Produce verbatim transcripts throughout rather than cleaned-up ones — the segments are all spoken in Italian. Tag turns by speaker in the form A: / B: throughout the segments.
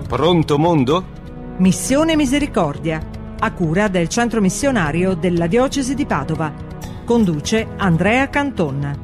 A: Pronto mondo?
B: Missione Misericordia, a cura del Centro Missionario della Diocesi di Padova. Conduce Andrea Canton.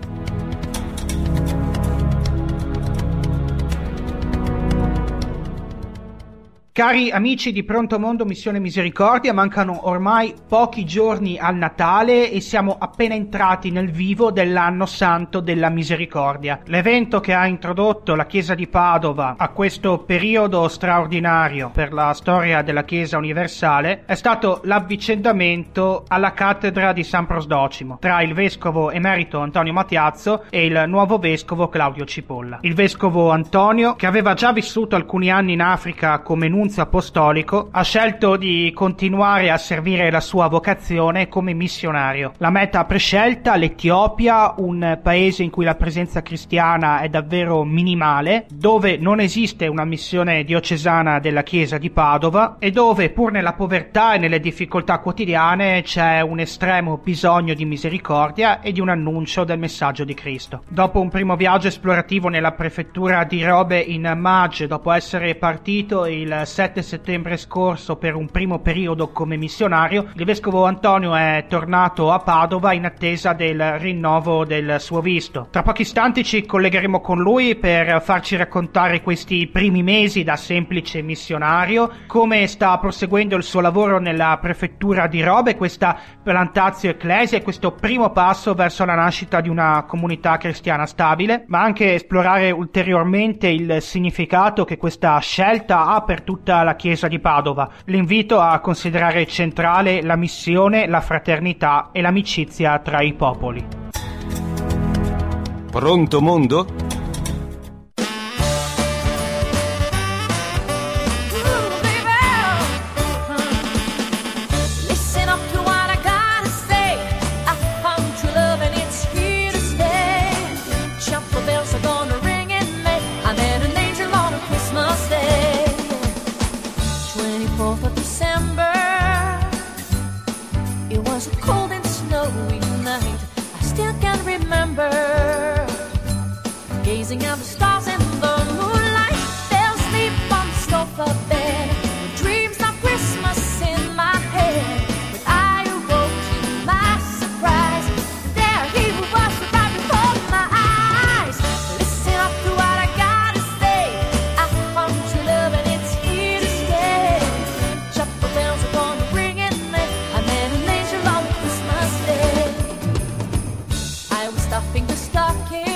C: Cari amici di Pronto Mondo Missione Misericordia, mancano ormai pochi giorni al Natale e siamo appena entrati nel vivo dell'Anno Santo della Misericordia. L'evento che ha introdotto la Chiesa di Padova a questo periodo straordinario per la storia della Chiesa universale è stato l'avvicendamento alla cattedra di San Prosdocimo tra il vescovo emerito Antonio Mattiazzo e il nuovo vescovo Claudio Cipolla. Il vescovo Antonio, che aveva già vissuto alcuni anni in Africa come nunzio apostolico, ha scelto di continuare a servire la sua vocazione come missionario. La meta prescelta, l'Etiopia, un paese in cui la presenza cristiana è davvero minimale, dove non esiste una missione diocesana della Chiesa di Padova e dove, pur nella povertà e nelle difficoltà quotidiane, c'è un estremo bisogno di misericordia e di un annuncio del messaggio di Cristo. Dopo un primo viaggio esplorativo nella prefettura di Robe in Magge, dopo essere partito il sette settembre scorso per un primo periodo come missionario, il vescovo Antonio è tornato a Padova in attesa del rinnovo del suo visto. Tra pochi istanti ci collegheremo con lui per farci raccontare questi primi mesi da semplice missionario, come sta proseguendo il suo lavoro nella prefettura di Robe, questa plantatio ecclesia e questo primo passo verso la nascita di una comunità cristiana stabile, ma anche esplorare ulteriormente il significato che questa scelta ha per tutta la Chiesa di Padova. L'invito a considerare centrale la missione, la fraternità e l'amicizia tra i popoli.
A: Pronto mondo?
D: Gazing at the stars in the moonlight, fell asleep on the sofa bed, with dreams of Christmas in my head. But I awoke to my surprise, there he was right before my eyes. Listen up to what I gotta say, I found true love and it's here to stay. Chapel bells are gonna ring in there, I met an angel on Christmas Day. I was stuffing the stocking,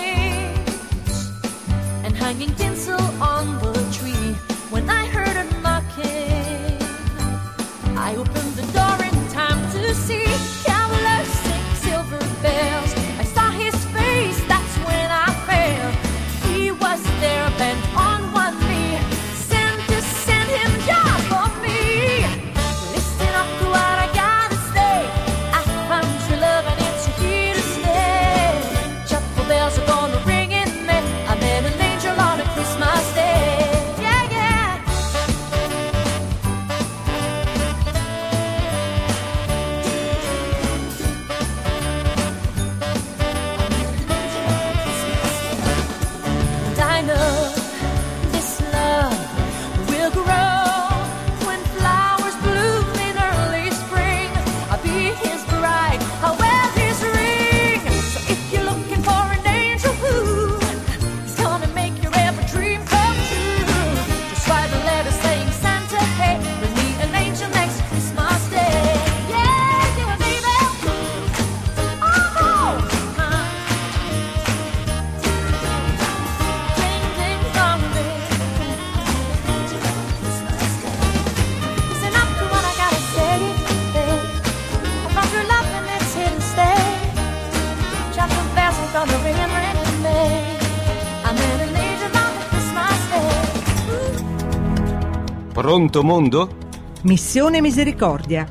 D: hanging tinsel on the tree, when I heard a knocking. I opened the door in time to see carollers sing silver bells. I saw his face, that's when I fell. He was there bent on one knee, sent to send him just for me. Listen up to what I gotta say, I found true love and it's here to stay. Chapel bells are gonna ring in there, I met an angel on a Christmas Day. Yeah, yeah. And I know this love will grow when flowers bloom in early spring. I'll be his bride, I'll wear his ring. So if you're looking for an angel who is gonna make your every dream come true, just write a letter saying Santa, hey, bring me an angel next Christmas Day. Yeah, yeah, baby. Oh, uh. Ding, ding, dong, ding. Christmas Day. Listen up to what I gotta say, hey. I found your love and it's here to stay. Chapel bells are gonna ring and ring in May. I met an angel on Christmas Day.
A: Pronto mondo?
B: Missione Misericordia.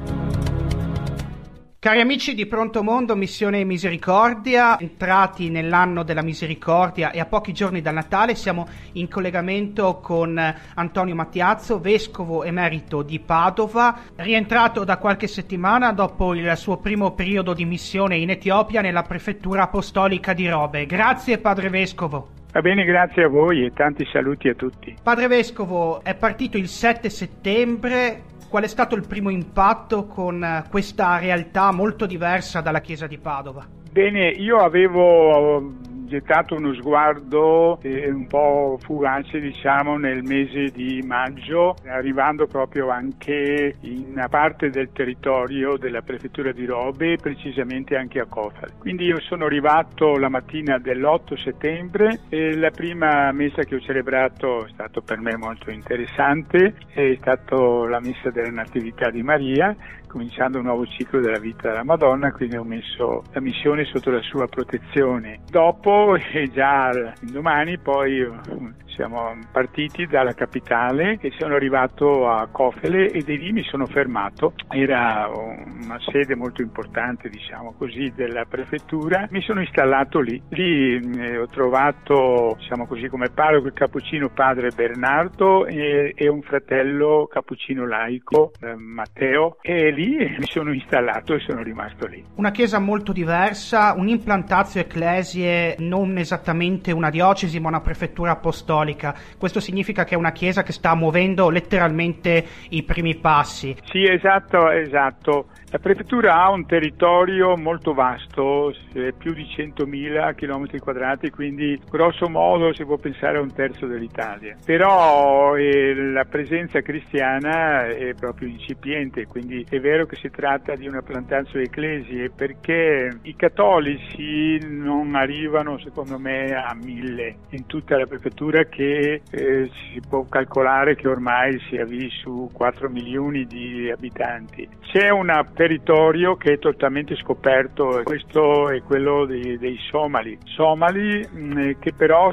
C: Cari amici di Pronto Mondo, Missione Misericordia, entrati nell'anno della misericordia e a pochi giorni dal Natale siamo in collegamento con Antonio Mattiazzo, vescovo emerito di Padova, rientrato da qualche settimana dopo il suo primo periodo di missione in Etiopia nella prefettura apostolica di Robe. Grazie, padre vescovo.
E: Va bene, grazie a voi e tanti saluti a tutti.
C: Padre Vescovo, è partito il sette settembre. Qual è stato il primo impatto con questa realtà molto diversa dalla Chiesa di Padova?
E: Bene, io avevo gettato uno sguardo eh, un po' fugace, diciamo, nel mese di maggio, arrivando proprio anche in una parte del territorio della prefettura di Robe, precisamente anche a Cofale. Quindi io sono arrivato la mattina dell'otto settembre e la prima messa che ho celebrato è stato per me molto interessante, è stata la messa della Natività di Maria, cominciando un nuovo ciclo della vita della Madonna, quindi ho messo la missione sotto la sua protezione. Dopo, e già domani, poi siamo partiti dalla capitale e sono arrivato a Cofele e di lì mi sono fermato. Era una sede molto importante, diciamo così, della prefettura. Mi sono installato lì. Lì eh, ho trovato, diciamo così, come parroco il cappuccino padre Bernardo e, e un fratello cappuccino laico, eh, Matteo, e lì mi sono installato e sono rimasto lì.
C: Una chiesa molto diversa, un'implantatio ecclesie, non esattamente una diocesi ma una prefettura apostolica. Questo significa che è una chiesa che sta muovendo letteralmente i primi passi.
E: Sì, esatto, esatto. La prefettura ha un territorio molto vasto, più di centomila chilometri quadrati, quindi grosso modo si può pensare a un terzo dell'Italia. Però eh, la presenza cristiana è proprio incipiente, quindi è vero che si tratta di una plantatio ecclesie, perché i cattolici non arrivano, secondo me, a mille in tutta la prefettura, che eh, si può calcolare che ormai si avvii su quattro milioni di abitanti. C'è una territorio che è totalmente scoperto, questo è quello dei, dei Somali. Somali mh, che però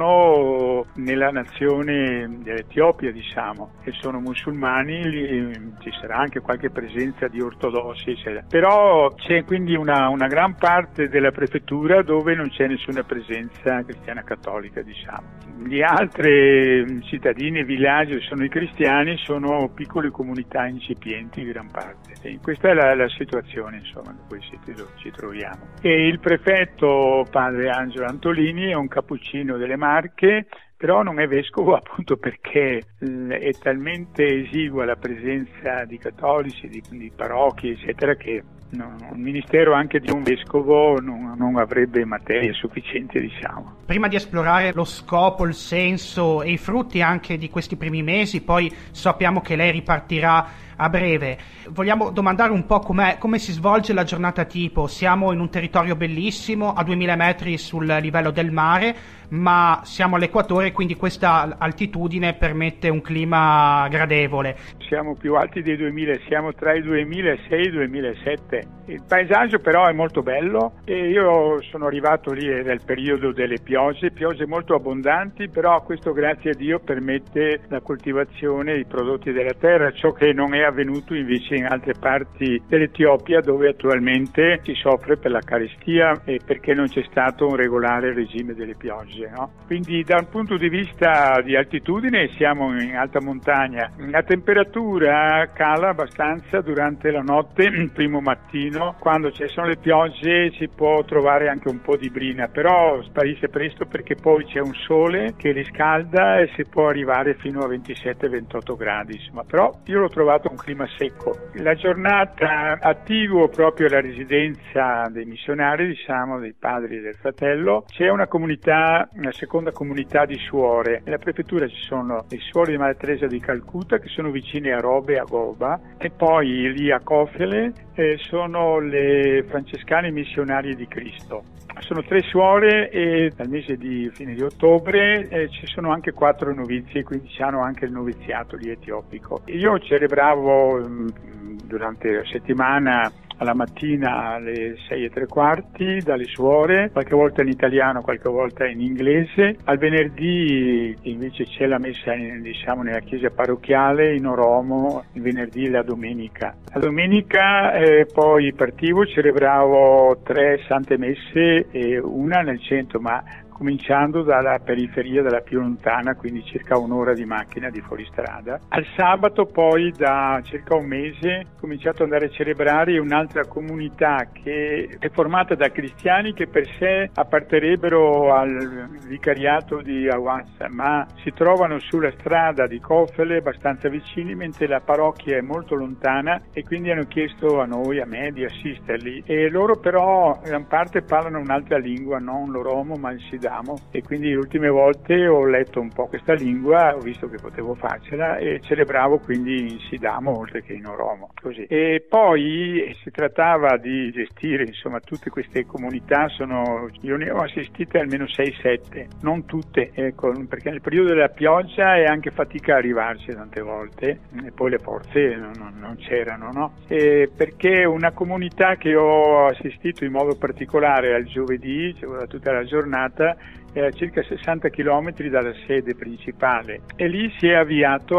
E: sono nella nazione dell'Etiopia, diciamo, e sono musulmani, lì, ci sarà anche qualche presenza di ortodossi, eccetera. Però c'è quindi una, una gran parte della prefettura dove non c'è nessuna presenza cristiana cattolica, diciamo. Gli altri cittadini e villaggi sono i cristiani, sono piccole comunità incipienti in gran parte. E questa è la, la situazione, insomma, in cui ci, ci troviamo. E il prefetto, padre Angelo Antolini, è un cappuccino delle Marche, però non è vescovo appunto perché è talmente esigua la presenza di cattolici, di, di parrocchie, eccetera, che no, un ministero anche di un vescovo non, non avrebbe materie sufficienti, diciamo.
C: Prima di esplorare lo scopo, il senso e i frutti anche di questi primi mesi, poi sappiamo che lei ripartirà a breve, vogliamo domandare un po' com'è, come si svolge la giornata tipo. Siamo in un territorio bellissimo, a duemila metri sul livello del mare, ma siamo all'equatore, quindi questa altitudine permette un clima gradevole.
E: Siamo più alti dei duemila, siamo tra i duemilasei e i duemilasette. Il paesaggio però è molto bello e io sono arrivato lì nel periodo delle piogge, piogge molto abbondanti, però questo, grazie a Dio, permette la coltivazione dei prodotti della terra, ciò che non è avvenuto invece in altre parti dell'Etiopia, dove attualmente si soffre per la carestia e perché non c'è stato un regolare regime delle piogge, no? Quindi da un punto di vista di altitudine siamo in alta montagna, la temperatura cala abbastanza durante la notte, il primo mattino, quando ci sono le piogge si può trovare anche un po' di brina, però sparisce presto perché poi c'è un sole che riscalda e si può arrivare fino a ventisette ventotto gradi, insomma. Però io l'ho trovato un clima secco. La giornata attiguo proprio alla residenza dei missionari, diciamo, dei padri e del fratello, c'è una comunità, una seconda comunità di suore. Nella prefettura ci sono le suore di Madre Teresa di Calcutta, che sono vicine a Robe e a Goba, e poi lì a Cofele eh, sono le francescane missionarie di Cristo. Sono tre suore e dal mese di fine di ottobre eh, ci sono anche quattro novizie, quindi hanno anche il noviziato lì etiopico. Io celebravo mh, durante la settimana alla mattina alle sei e tre quarti dalle suore, qualche volta in italiano, qualche volta in inglese. Al venerdì invece c'è la messa in, diciamo, nella chiesa parrocchiale in Oromo, il venerdì e la domenica. La domenica eh, poi partivo, celebravo tre sante messe e una nel centro, ma cominciando dalla periferia, dalla più lontana, quindi circa un'ora di macchina di fuoristrada. Al sabato poi da circa un mese ho cominciato ad andare a celebrare un'altra comunità che è formata da cristiani che per sé apparterebbero al vicariato di Awansa, ma si trovano sulla strada di Kofele abbastanza vicini, mentre la parrocchia è molto lontana, e quindi hanno chiesto a noi, a me, di assisterli. E loro però in parte parlano un'altra lingua, non l'oromo ma il sidamo, e quindi le ultime volte ho letto un po' questa lingua, ho visto che potevo farcela e celebravo quindi in sidamo oltre che in oromo, così. E poi si trattava di gestire insomma tutte queste comunità. Sono, io ne ho assistite almeno sei sette, non tutte, ecco, perché nel periodo della pioggia è anche fatica arrivarci tante volte, e poi le forze non, non, non c'erano, no? E perché una comunità che ho assistito in modo particolare al giovedì, cioè tutta la giornata, è a circa sessanta chilometri dalla sede principale, e lì si è avviato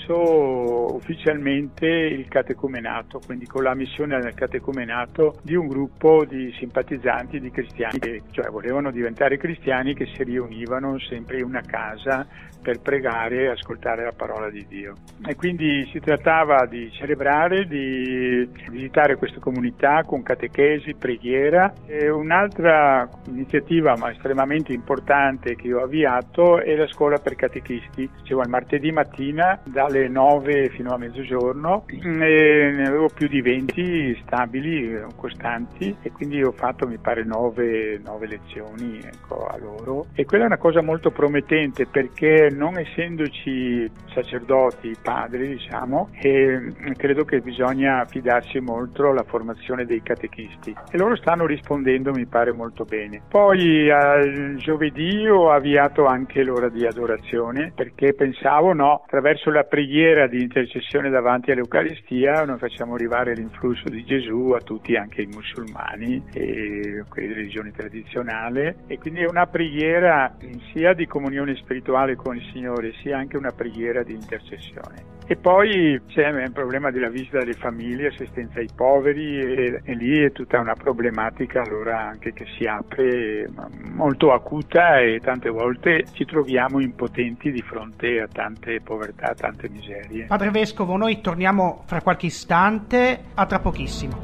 E: adesso ufficialmente il catecumenato, quindi con la missione del catecumenato di un gruppo di simpatizzanti di cristiani che cioè volevano diventare cristiani, che si riunivano sempre in una casa per pregare e ascoltare la parola di Dio. E quindi si trattava di celebrare, di visitare questa comunità con catechesi, preghiera. E un'altra iniziativa ma estremamente importante che ho avviato è la scuola per catechisti. Facevo il martedì mattina dalle nove fino a mezzogiorno, e ne avevo più di venti stabili, costanti, e quindi ho fatto mi pare nove, nove lezioni ecco, a loro. E quella è una cosa molto promettente, perché non essendoci sacerdoti, padri diciamo, e credo che bisogna fidarsi molto alla formazione dei catechisti, e loro stanno rispondendo mi pare molto bene. Poi al giovedì ho avviato anche l'ora di adorazione, perché pensavo no, attraverso la preghiera di intercessione davanti all'Eucaristia noi facciamo arrivare l'influsso di Gesù a tutti, anche i musulmani e quelli di religione tradizionale, e quindi è una preghiera sia di comunione spirituale con il Signore, sia anche una preghiera di intercessione. E poi c'è il problema della visita delle famiglie, assistenza ai poveri, e, e lì è tutta una problematica allora anche che si apre molto acuta, e tante volte ci troviamo impotenti di fronte a tante povertà, a tante miserie.
C: Padre Vescovo, noi torniamo fra qualche istante, a tra pochissimo.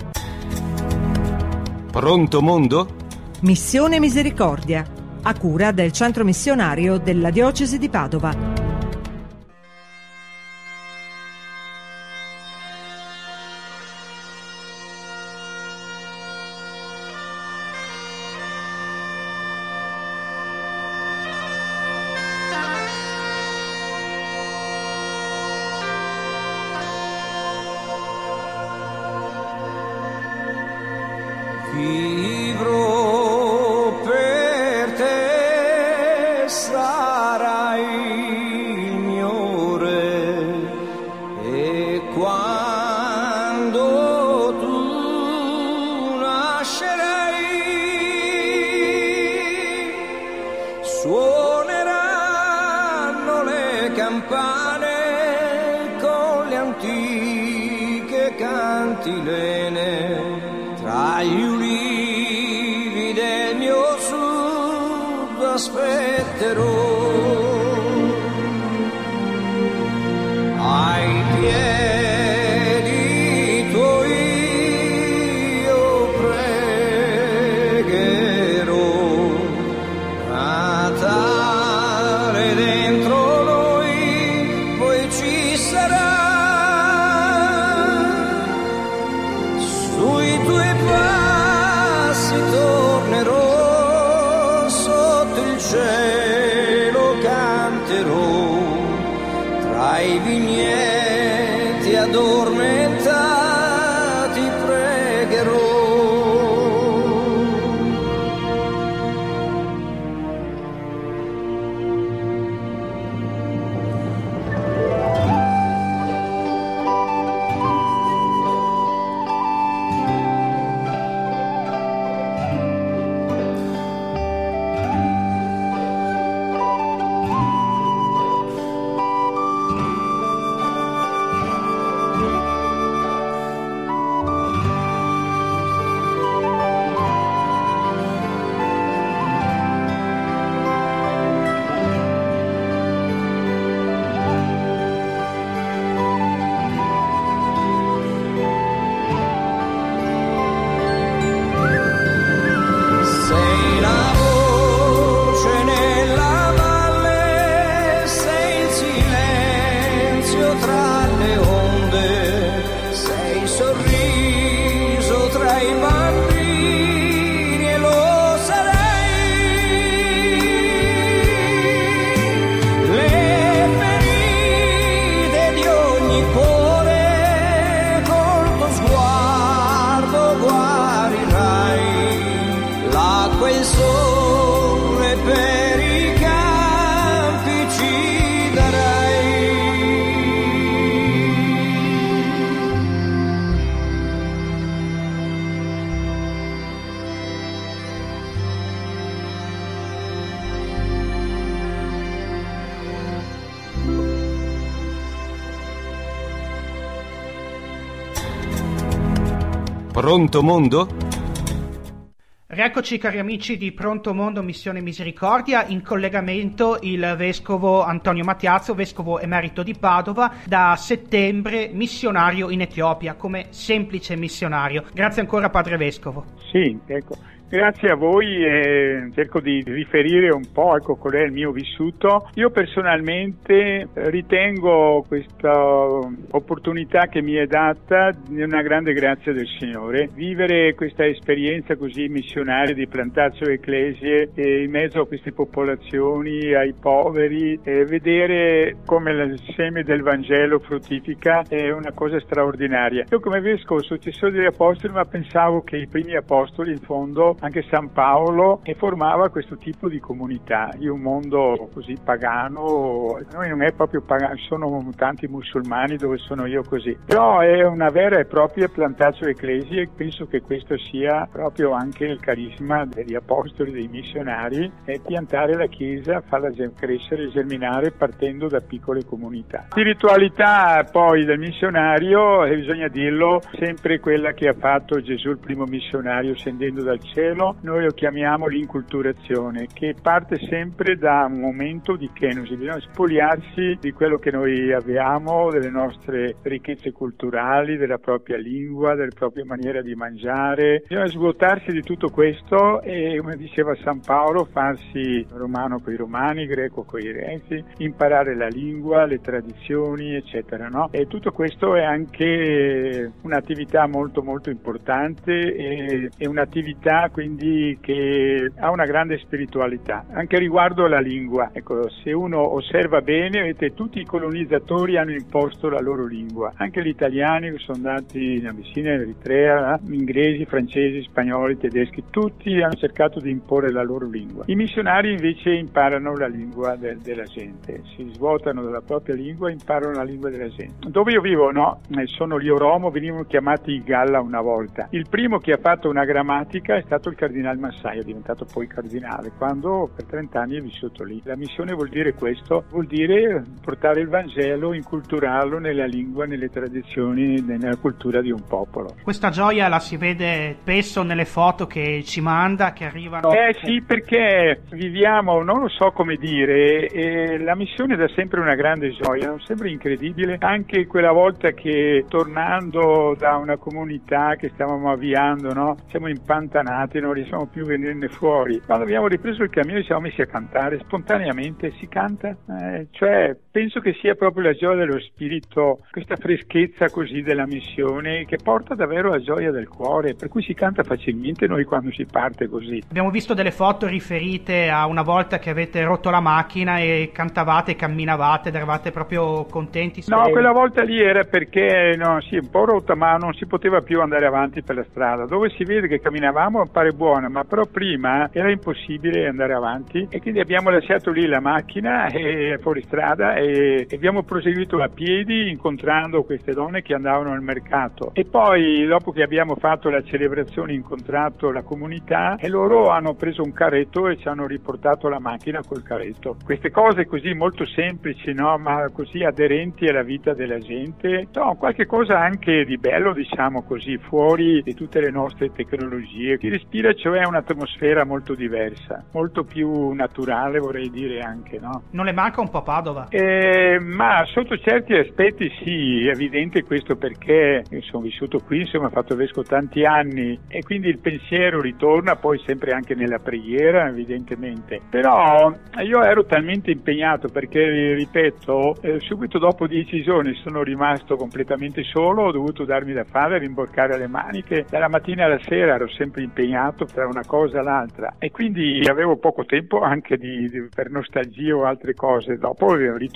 A: Pronto mondo?
B: Missione Misericordia, a cura del Centro Missionario della Diocesi di Padova.
F: Vivrò per te, sarai il mio re, e quando tu nascerai suoneranno le campane con le antiche cantilene. Tra gli ulivi del mio sud aspetterò, ai piedi tuoi io pregherò, Natale dentro noi poi ci sarà. Sui tuoi passi tornerò, sotto il cielo canterò, tra i vigneti addormentati pregherò. il sole per i campi ci darai.
A: Pronto mondo?
C: Rieccoci cari amici di Pronto Mondo Missione Misericordia, in collegamento il vescovo Antonio Mattiazzo, vescovo emerito di Padova, da settembre missionario in Etiopia come semplice missionario. Grazie ancora padre vescovo.
E: Sì, ecco. Grazie a voi, e cerco di riferire un po', ecco, qual è il mio vissuto. Io personalmente ritengo questa opportunità che mi è data una grande grazia del Signore. Vivere questa esperienza così missionaria di Plantatio Ecclesiae e in mezzo a queste popolazioni, ai poveri, e vedere come il seme del Vangelo fruttifica è una cosa straordinaria. Io come vescovo successore degli apostoli, ma pensavo che i primi apostoli in fondo, anche San Paolo, e formava questo tipo di comunità in un mondo così pagano. Noi non è proprio pagano, sono tanti musulmani dove sono io così, però è una vera e propria Plantatio Ecclesiae, e penso che questo sia proprio anche il carisma degli apostoli, dei missionari, è piantare la Chiesa, farla crescere e germinare partendo da piccole comunità. Spiritualità poi del missionario, e bisogna dirlo, sempre quella che ha fatto Gesù il primo missionario scendendo dal cielo. Noi lo chiamiamo l'inculturazione, che parte sempre da un momento di kenosi. Bisogna spogliarsi di quello che noi abbiamo, delle nostre ricchezze culturali, della propria lingua, della propria maniera di mangiare. Bisogna svuotarsi di tutto questo e, come diceva San Paolo, farsi romano coi romani, greco coi greci, imparare la lingua, le tradizioni, eccetera, no? E tutto questo è anche un'attività molto molto importante, e, e un'attività quindi che ha una grande spiritualità. Anche riguardo alla lingua, ecco, se uno osserva bene, vedete, tutti i colonizzatori hanno imposto la loro lingua, anche gli italiani che sono andati in Abissina, in Eritrea, eh? inglesi, francesi, spagnoli, tedeschi, tutti hanno cercato di imporre la loro lingua. I missionari invece imparano la lingua de- della gente, si svuotano della propria lingua e imparano la lingua della gente. Dove io vivo, no, sono gli Oromo, venivano chiamati i Galla una volta. Il primo che ha fatto una grammatica è stato il cardinale Massaia, è diventato poi cardinale, quando per trent'anni è vissuto lì. La missione vuol dire questo, vuol dire portare il Vangelo, inculturarlo nella lingua, nelle tradizioni, nella cultura di un popolo.
C: Questa gioia la si vede spesso nelle foto che ci manda, che arrivano.
E: Eh sì, perché viviamo, non lo so come dire, e la missione dà sempre una grande gioia, non sembra incredibile, anche quella volta che tornando da una comunità che stavamo avviando, no, siamo impantanati, non riusciamo più a venirne fuori. Quando abbiamo ripreso il cammino ci siamo messi a cantare, spontaneamente si canta, eh, cioè penso che sia proprio la gioia dello spirito, questa freschezza così della missione che porta davvero la gioia del cuore, per cui si canta facilmente noi quando si parte così.
C: Abbiamo visto delle foto riferite a una volta che avete rotto la macchina e cantavate, camminavate ed eravate proprio contenti.
E: No, quella volta lì era perché no, sì, un po' rotta, ma non si poteva più andare avanti per la strada. Dove si vede che camminavamo pare buona, ma però prima era impossibile andare avanti, e quindi abbiamo lasciato lì la macchina e fuori strada e, e abbiamo proseguito a piedi incontrando queste donne che andavano al mercato. E poi dopo che abbiamo fatto la celebrazione, incontrato la comunità, e loro hanno preso un carretto e ci hanno riportato la macchina col carretto. Queste cose così molto semplici, no, ma così aderenti alla vita della gente. No, qualche cosa anche di bello, diciamo così, fuori di tutte le nostre tecnologie. Si respira cioè un'atmosfera molto diversa, molto più naturale, vorrei dire anche, no?
C: Non le manca un po' Padova?
E: Eh, ma sotto certi aspetti sì, è evidente questo, perché io sono vissuto qui, insomma, ho fatto vescovo tanti anni, e quindi il pensiero ritorna poi sempre anche nella preghiera, evidentemente. Però io ero talmente impegnato perché, ripeto, eh, subito dopo dieci giorni sono rimasto completamente solo, ho dovuto darmi da fare, rimboccare le maniche, dalla mattina alla sera ero sempre impegnato tra una cosa e l'altra, e quindi avevo poco tempo anche di, di, per nostalgia o altre cose. Dopo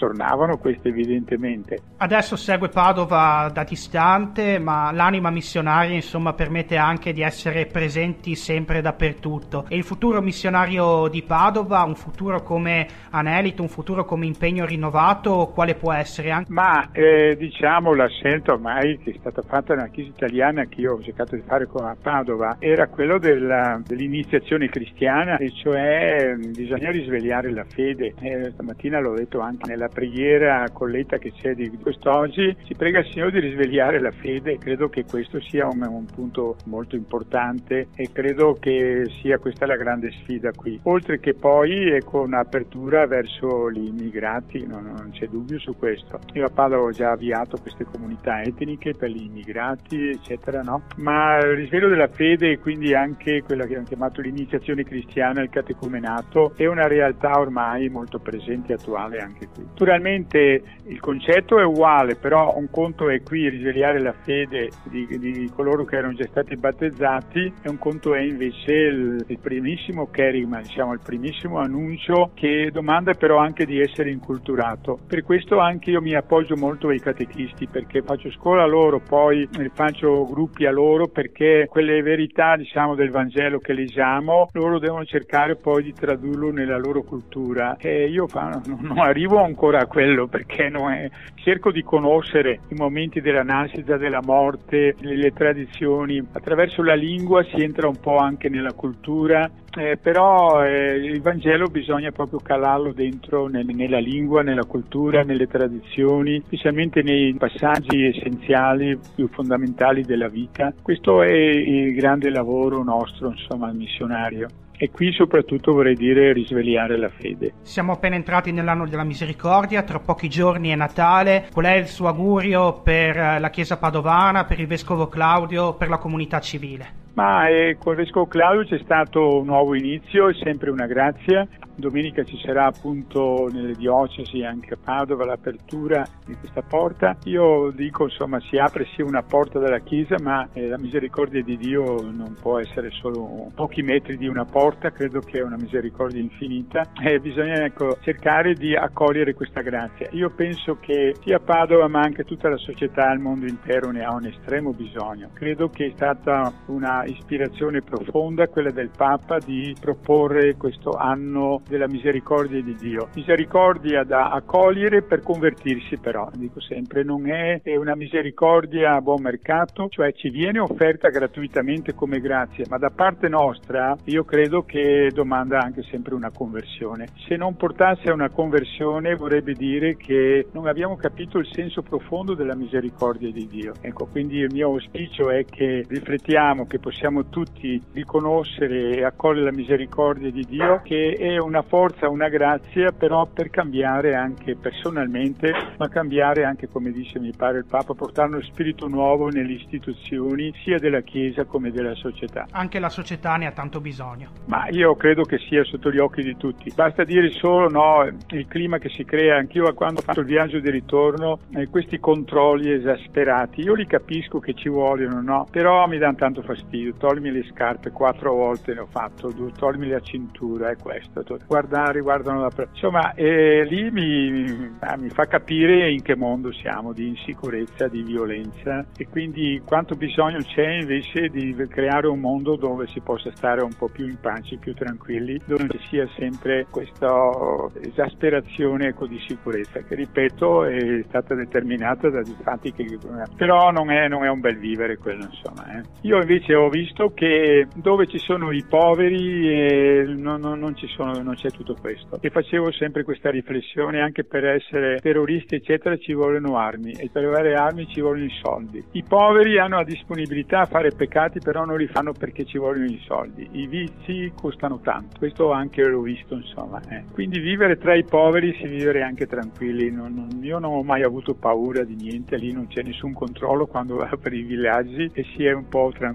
E: tornavano queste evidentemente.
C: Adesso segue Padova da distante, ma l'anima missionaria insomma permette anche di essere presenti sempre dappertutto. E il futuro missionario di Padova, un futuro come anelito, un futuro come impegno rinnovato, quale può essere? Anche?
E: Ma eh, diciamo la scelta ormai che è stata fatta nella Chiesa italiana, che io ho cercato di fare con a Padova, era quello della, dell'iniziazione cristiana, e cioè bisogna risvegliare la fede. Eh, stamattina l'ho detto anche nella preghiera colletta che c'è di quest'oggi, si prega il Signore di risvegliare la fede. Credo che questo sia un, un punto molto importante, e credo che sia questa la grande sfida qui, oltre che poi con un'apertura verso gli immigrati, non, non c'è dubbio su questo. Io a Padova ho già avviato queste comunità etniche per gli immigrati eccetera, no? Ma il risveglio della fede, e quindi anche quella che hanno chiamato l'iniziazione cristiana, il catecumenato, è una realtà ormai molto presente e attuale anche qui. Naturalmente il concetto è uguale, però un conto è qui risvegliare la fede di, di coloro che erano già stati battezzati, e un conto è invece il, il primissimo kerigma, diciamo il primissimo annuncio, che domanda però anche di essere inculturato. Per questo anche io mi appoggio molto ai catechisti, perché faccio scuola a loro, poi faccio gruppi a loro, perché quelle verità diciamo del Vangelo che leggiamo loro devono cercare poi di tradurlo nella loro cultura, e io fa, non arrivo ancora a quello, perché non è, cerco di conoscere i momenti della nascita, della morte, le, le tradizioni. Attraverso la lingua si entra un po' anche nella cultura, eh, però eh, il Vangelo bisogna proprio calarlo dentro nel, nella lingua, nella cultura, nelle tradizioni, specialmente nei passaggi essenziali più fondamentali della vita. Questo è il grande lavoro nostro, insomma, missionario. E qui soprattutto vorrei dire risvegliare la fede.
C: Siamo appena entrati nell'anno della misericordia, tra pochi giorni è Natale. Qual è il suo augurio per la Chiesa padovana, per il Vescovo Claudio, per la comunità civile?
E: Ma eh, con il Vescovo Claudio c'è stato un nuovo inizio, è sempre una grazia. Domenica ci sarà appunto nelle diocesi, anche a Padova, l'apertura di questa porta. Io dico, insomma, si apre sì una porta della Chiesa, ma eh, la misericordia di Dio non può essere solo pochi metri di una porta, credo che è una misericordia infinita, e bisogna ecco, cercare di accogliere questa grazia. Io penso che sia Padova ma anche tutta la società, il mondo intero ne ha un estremo bisogno. Credo che è stata una ispirazione profonda quella del Papa di proporre questo anno della misericordia di Dio. Misericordia da accogliere per convertirsi, però, dico sempre, non è una misericordia a buon mercato, cioè ci viene offerta gratuitamente come grazia, ma da parte nostra io credo che domanda anche sempre una conversione. Se non portasse a una conversione vorrebbe dire che non abbiamo capito il senso profondo della misericordia di Dio. Ecco, quindi il mio auspicio è che riflettiamo, che possiamo tutti riconoscere e accogliere la misericordia di Dio, che è una forza, una grazia, però per cambiare anche personalmente, ma cambiare anche, come dice mi pare il Papa, portare uno spirito nuovo nelle istituzioni sia della Chiesa come della società.
C: Anche la società ne ha tanto bisogno.
E: Ma io credo che sia sotto gli occhi di tutti. Basta dire solo no, il clima che si crea. Anch'io quando ho fatto il viaggio di ritorno, eh, questi controlli esasperati, io li capisco che ci vogliono, no? Però mi danno tanto fastidio. Toglimi le scarpe, quattro volte ne ho fatto, toglimi la cintura, è questo. Guardare, guardano la pre- insomma, eh, lì mi, mi fa capire in che mondo siamo, di insicurezza, di violenza, e quindi quanto bisogno c'è invece di creare un mondo dove si possa stare un po' più in pace, più tranquilli, dove non ci sia sempre questa esasperazione ecco, di sicurezza, che ripeto è stata determinata da fatti che però non è, non è un bel vivere quello, insomma. Eh. Io invece ho visto che dove ci sono i poveri eh, non, non, non ci sono, non c'è tutto questo, e facevo sempre questa riflessione: anche per essere terroristi eccetera ci vogliono armi, e per avere armi ci vogliono i soldi. I poveri hanno la disponibilità a fare peccati, però non li fanno perché ci vogliono i soldi. I vizi costano tanto, questo anche l'ho visto, insomma. Eh. Quindi vivere tra i poveri si vivere anche tranquilli. Non, non, io non ho mai avuto paura di niente, lì non c'è nessun controllo quando vado per i villaggi e si è un po' tranquilli, no?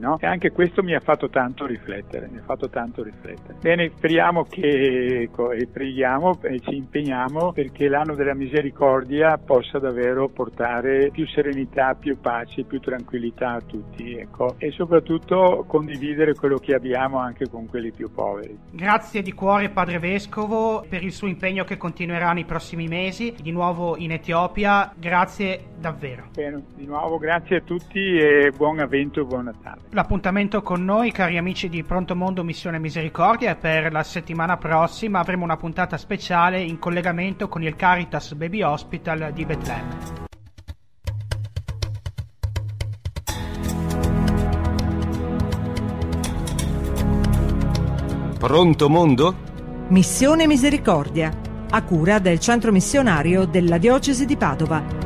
E: no? E anche questo mi ha fatto tanto riflettere, mi ha fatto tanto riflettere. Bene, speriamo che, ecco, e preghiamo e ci impegniamo perché l'anno della misericordia possa davvero portare più serenità, più pace, più tranquillità a tutti, ecco, e soprattutto condividere quello che abbiamo anche con quelli più poveri.
C: Grazie di cuore Padre Vescovo per il suo impegno che continuerà nei prossimi mesi, di nuovo in Etiopia, grazie davvero.
E: Bene, di nuovo grazie a tutti e buon avvento e buon Natale.
C: L'appuntamento con noi, cari amici di Pronto Mondo Missione Misericordia, è per la settimana prossima. Avremo una puntata speciale in collegamento con il Caritas Baby Hospital di Betlemme.
A: Pronto Mondo?
B: Missione Misericordia, a cura del Centro Missionario della Diocesi di Padova.